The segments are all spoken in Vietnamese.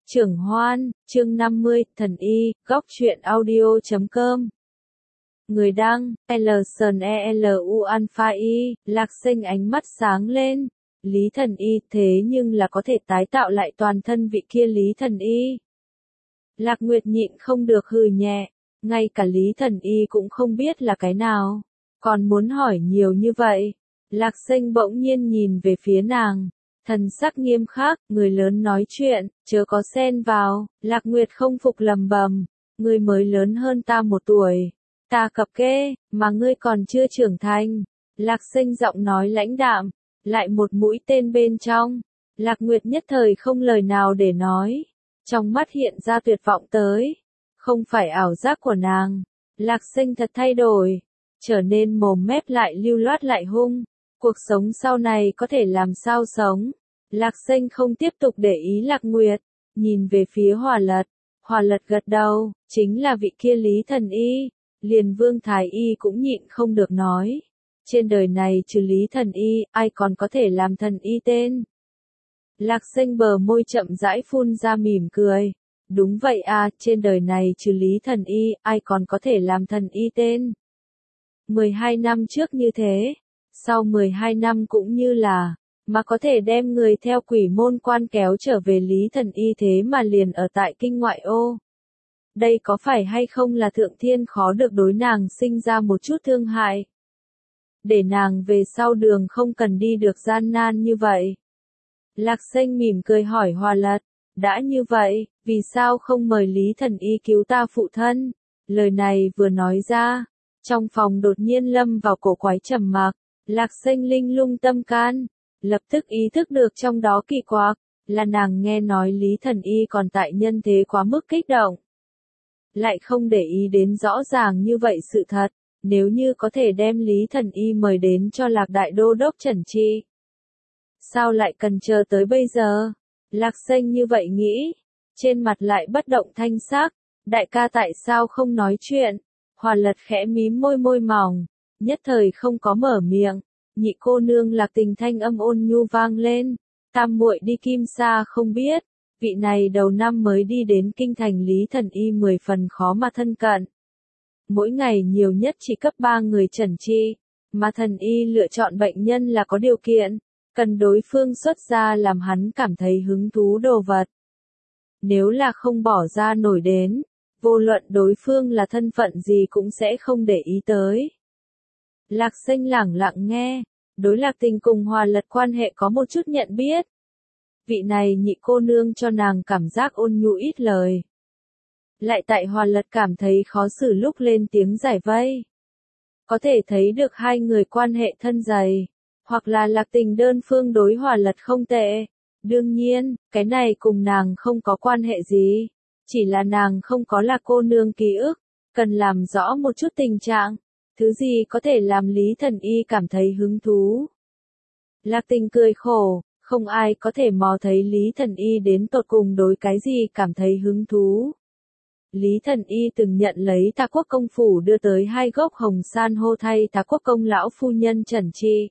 Trưởng Hoan, chương 50, Thần Y, góc truyện audio.com. Người đăng, LSNELU Alpha Y, Lạc Sinh ánh mắt sáng lên. Lý Thần Y thế nhưng là có thể tái tạo lại toàn thân vị kia Lý Thần Y. Lạc Nguyệt nhịn không được hừ nhẹ, ngay cả Lý Thần Y cũng không biết là cái nào. Còn muốn hỏi nhiều như vậy. Lạc Sinh bỗng nhiên nhìn về phía nàng. Thần sắc nghiêm khắc, người lớn nói chuyện, chớ có xen vào. Lạc Nguyệt không phục lầm bầm, ngươi mới lớn hơn ta 1 tuổi. Ta cập kê, mà ngươi còn chưa trưởng thành. Lạc Sinh giọng nói lãnh đạm, lại một mũi tên bên trong. Lạc Nguyệt nhất thời không lời nào để nói. Trong mắt hiện ra tuyệt vọng tới. Không phải ảo giác của nàng. Lạc Sinh thật thay đổi. Trở nên mồm mép lại lưu loát lại hung. Cuộc sống sau này có thể làm sao sống? Lạc Sinh không tiếp tục để ý Lạc Nguyệt, nhìn về phía Hòa Lật. Hòa Lật gật đầu, chính là vị kia Lý Thần Y. Liền Vương Thái Y cũng nhịn không được nói. Trên đời này trừ Lý Thần Y, ai còn có thể làm Thần Y tên? Lạc Sinh bờ môi chậm rãi phun ra mỉm cười. Đúng vậy à, trên đời này trừ Lý Thần Y, ai còn có thể làm Thần Y tên? 12 năm trước như thế, sau 12 năm cũng như là, mà có thể đem người theo quỷ môn quan kéo trở về Lý Thần Y thế mà liền ở tại kinh ngoại ô. Đây có phải hay không là thượng thiên khó được đối nàng sinh ra một chút thương hại? Để nàng về sau đường không cần đi được gian nan như vậy. Lạc Sinh mỉm cười hỏi Hòa Lật, đã như vậy, vì sao không mời Lý Thần Y cứu ta phụ thân? Lời này vừa nói ra, trong phòng đột nhiên lâm vào cổ quái trầm mặc. Lạc Sinh linh lung tâm can, lập tức ý thức được trong đó kỳ quặc, là nàng nghe nói Lý Thần Y còn tại nhân thế quá mức kích động. Lại không để ý đến rõ ràng như vậy sự thật, nếu như có thể đem Lý Thần Y mời đến cho Lạc Đại Đô Đốc trần trị. Sao lại cần chờ tới bây giờ? Lạc Sinh như vậy nghĩ, trên mặt lại bất động thanh sắc, đại ca tại sao không nói chuyện? Hòa Lật khẽ mím môi mỏng, nhất thời không có mở miệng. Nhị cô nương Lạc Tình thanh âm ôn nhu vang lên, tam muội đi Kim Sa không biết, vị này đầu năm mới đi đến kinh thành Lý Thần Y 10 phần khó mà thân cận. Mỗi ngày nhiều nhất chỉ cấp 3 người trần trị, mà Thần Y lựa chọn bệnh nhân là có điều kiện, cần đối phương xuất ra làm hắn cảm thấy hứng thú đồ vật. Nếu là không bỏ ra nổi đến, vô luận đối phương là thân phận gì cũng sẽ không để ý tới. Lạc Sinh lẳng lặng nghe, đối Lạc Tình cùng Hòa Lật quan hệ có một chút nhận biết. Vị này nhị cô nương cho nàng cảm giác ôn nhu ít lời. Lại tại Hòa Lật cảm thấy khó xử lúc lên tiếng giải vây. Có thể thấy được hai người quan hệ thân dày, hoặc là Lạc Tình đơn phương đối Hòa Lật không tệ. Đương nhiên, cái này cùng nàng không có quan hệ gì, chỉ là nàng không có Lạc cô nương ký ức, cần làm rõ một chút tình trạng. Thứ gì có thể làm Lý Thần Y cảm thấy hứng thú? Lạc Tình cười khổ, không ai có thể mò thấy Lý Thần Y đến tột cùng đối cái gì cảm thấy hứng thú. Lý Thần Y từng nhận lấy Tà Quốc công phủ đưa tới 2 gốc hồng san hô thay Tà Quốc công lão phu nhân trần trị.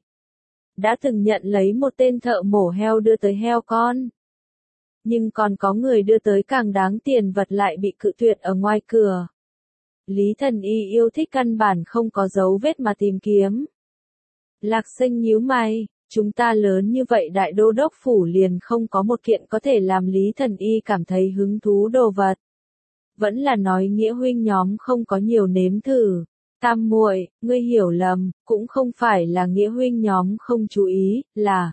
Đã từng nhận lấy một tên thợ mổ heo đưa tới heo con. Nhưng còn có người đưa tới càng đáng tiền vật lại bị cự tuyệt ở ngoài cửa. Lý Thần Y yêu thích căn bản không có dấu vết mà tìm kiếm. Lạc Sinh nhíu mày, chúng ta lớn như vậy Đại Đô Đốc phủ liền không có một kiện có thể làm Lý Thần Y cảm thấy hứng thú đồ vật. Vẫn là nói nghĩa huynh nhóm không có nhiều nếm thử. Tam muội, ngươi hiểu lầm, cũng không phải là nghĩa huynh nhóm không chú ý, là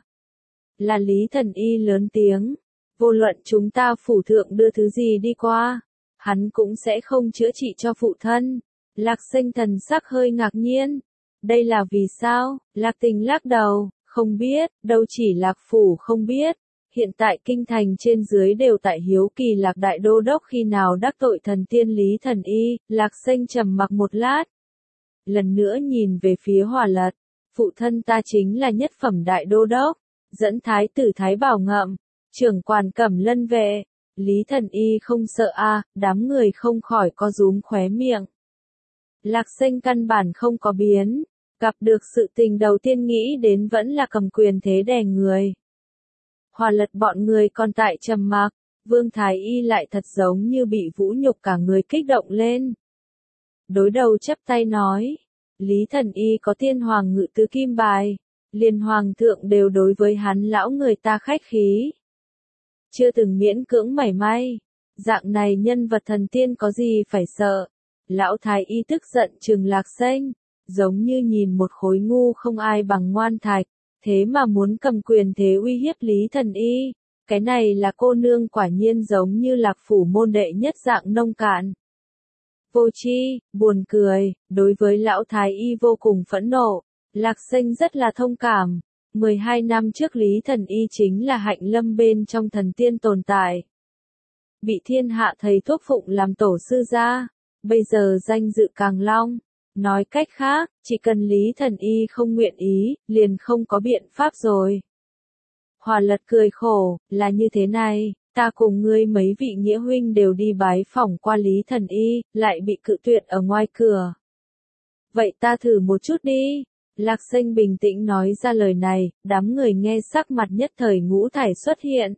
Lý Thần Y lớn tiếng. Vô luận chúng ta phủ thượng đưa thứ gì đi qua, hắn cũng sẽ không chữa trị cho phụ thân. Lạc Sinh thần sắc hơi ngạc nhiên. Đây là vì sao? Lạc Tình lắc đầu, không biết, đâu chỉ Lạc phủ không biết. Hiện tại kinh thành trên dưới đều tại hiếu kỳ Lạc Đại Đô Đốc khi nào đắc tội thần tiên Lý Thần Y. Lạc Sinh trầm mặc một lát. Lần nữa nhìn về phía Hòa Lật. Phụ thân ta chính là nhất phẩm Đại Đô Đốc, dẫn thái tử Thái Bảo Ngậm, trưởng quản Cẩm Lân vệ. Lý Thần Y không sợ a, đám người không khỏi co rúm khóe miệng. Lạc Sinh căn bản không có biến, gặp được sự tình đầu tiên nghĩ đến vẫn là cầm quyền thế đè người. Hòa Lật bọn người còn tại trầm mặc, Vương Thái Y lại thật giống như bị vũ nhục cả người kích động lên. Đối đầu chắp tay nói, Lý Thần Y có tiên hoàng ngự tứ kim bài, liền hoàng thượng đều đối với hắn lão người ta khách khí. Chưa từng miễn cưỡng mảy may, dạng này nhân vật thần tiên có gì phải sợ. Lão Thái Y tức giận trừng Lạc Xanh, giống như nhìn một khối ngu không ai bằng ngoan thạch, thế mà muốn cầm quyền thế uy hiếp Lý Thần Y. Cái này là cô nương quả nhiên giống như Lạc phủ môn đệ nhất dạng nông cạn. Vô tri, buồn cười, đối với lão Thái Y vô cùng phẫn nộ, Lạc Xanh rất là thông cảm. 12 năm trước Lý Thần Y chính là hạnh lâm bên trong thần tiên tồn tại. Bị thiên hạ thầy thuốc phụng làm tổ sư gia, bây giờ danh dự càng long. Nói cách khác, chỉ cần Lý Thần Y không nguyện ý, liền không có biện pháp rồi. Hòa Lật cười khổ, là như thế này, ta cùng ngươi mấy vị nghĩa huynh đều đi bái phỏng qua Lý Thần Y, lại bị cự tuyệt ở ngoài cửa. Vậy ta thử một chút đi. Lạc Xanh bình tĩnh nói ra lời này, đám người nghe sắc mặt nhất thời ngũ thải xuất hiện.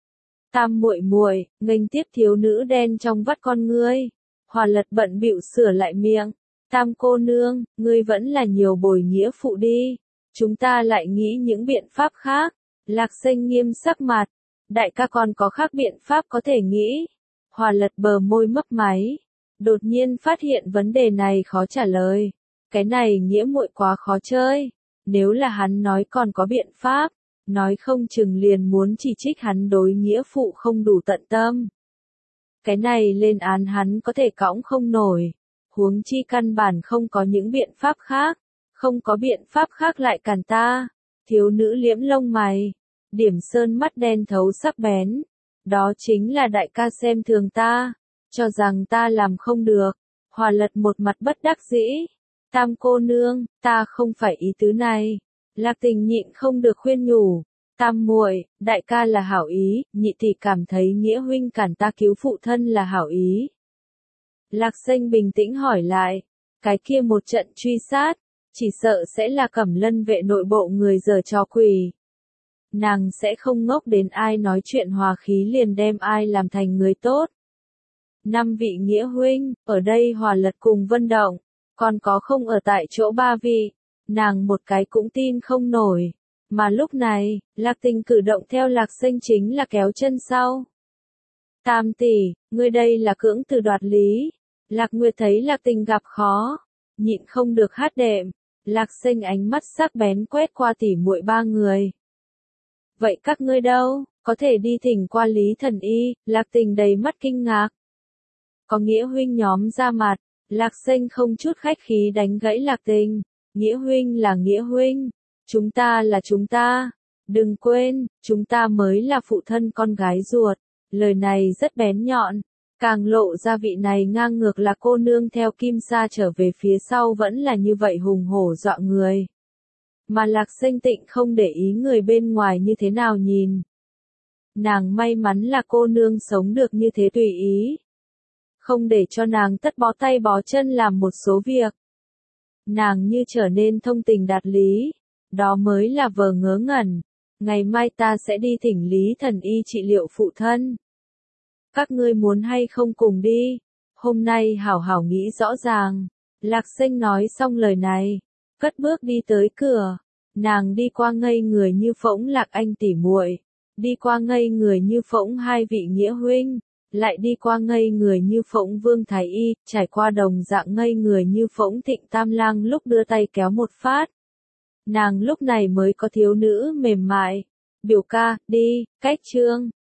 Tam muội muội, nghênh tiếp thiếu nữ đen trong vắt con ngươi. Hòa Lật bận bịu sửa lại miệng. Tam cô nương, ngươi vẫn là nhiều bồi nghĩa phụ đi. Chúng ta lại nghĩ những biện pháp khác. Lạc Xanh nghiêm sắc mặt. Đại ca còn có khác biện pháp có thể nghĩ. Hòa Lật bờ môi mấp máy. Đột nhiên phát hiện vấn đề này khó trả lời. Cái này nghĩa muội quá khó chơi. Nếu là hắn nói còn có biện pháp, nói không chừng liền muốn chỉ trích hắn đối nghĩa phụ không đủ tận tâm. Cái này lên án hắn có thể cõng không nổi. Huống chi căn bản không có những biện pháp khác. Không có biện pháp khác lại cản ta. Thiếu nữ liễm lông mày. Điểm sơn mắt đen thấu sắc bén. Đó chính là đại ca xem thường ta. Cho rằng ta làm không được. Hòa Lật một mặt bất đắc dĩ. Tam cô nương, ta không phải ý tứ này. Lạc Tình nhịn không được khuyên nhủ. Tam muội, đại ca là hảo ý, nhị tỷ cảm thấy nghĩa huynh cản ta cứu phụ thân là hảo ý. Lạc Xanh bình tĩnh hỏi lại. Cái kia một trận truy sát, chỉ sợ sẽ là Cẩm Lân vệ nội bộ người giở trò quỷ. Nàng sẽ không ngốc đến ai nói chuyện hòa khí liền đem ai làm thành người tốt. 5 vị nghĩa huynh, ở đây Hòa Lật cùng Vân Động, còn có không ở tại chỗ 3 vị, nàng một cái cũng tin không nổi. Mà lúc này, Lạc Tình cử động theo Lạc Xanh chính là kéo chân sau. Tam tỷ, ngươi đây là cưỡng từ đoạt lý. Lạc Nguyệt thấy Lạc Tình gặp khó, nhịn không được hát đệm. Lạc Xanh ánh mắt sắc bén quét qua tỷ muội 3 người. Vậy các ngươi đâu, có thể đi thỉnh qua Lý Thần Y. Lạc Tình đầy mắt kinh ngạc. Có nghĩa huynh nhóm ra mặt. Lạc Xanh không chút khách khí đánh gãy Lạc Tình. Nghĩa huynh là nghĩa huynh. Chúng ta là chúng ta. Đừng quên, chúng ta mới là phụ thân con gái ruột. Lời này rất bén nhọn. Càng lộ ra vị này ngang ngược là cô nương theo Kim Sa trở về phía sau vẫn là như vậy hùng hổ dọa người. Mà Lạc Xanh Tịnh không để ý người bên ngoài như thế nào nhìn. Nàng may mắn là cô nương sống được như thế tùy ý. Không để cho nàng tất bó tay bó chân làm một số việc. Nàng như trở nên thông tình đạt lý. Đó mới là vờ ngớ ngẩn. Ngày mai ta sẽ đi thỉnh Lý Thần Y trị liệu phụ thân. Các ngươi muốn hay không cùng đi? Hôm nay hảo hảo nghĩ rõ ràng. Lạc Xanh nói xong lời này. Cất bước đi tới cửa. Nàng đi qua ngây người như phỗng Lạc Anh tỉ muội, đi qua ngây người như phỗng 2 vị nghĩa huynh, lại đi qua ngây người như phỗng Vương Thái Y, trải qua đồng dạng ngây người như phỗng Thịnh Tam Lang lúc đưa tay kéo một phát. Nàng lúc này mới có thiếu nữ mềm mại. Biểu ca, đi, cách trương.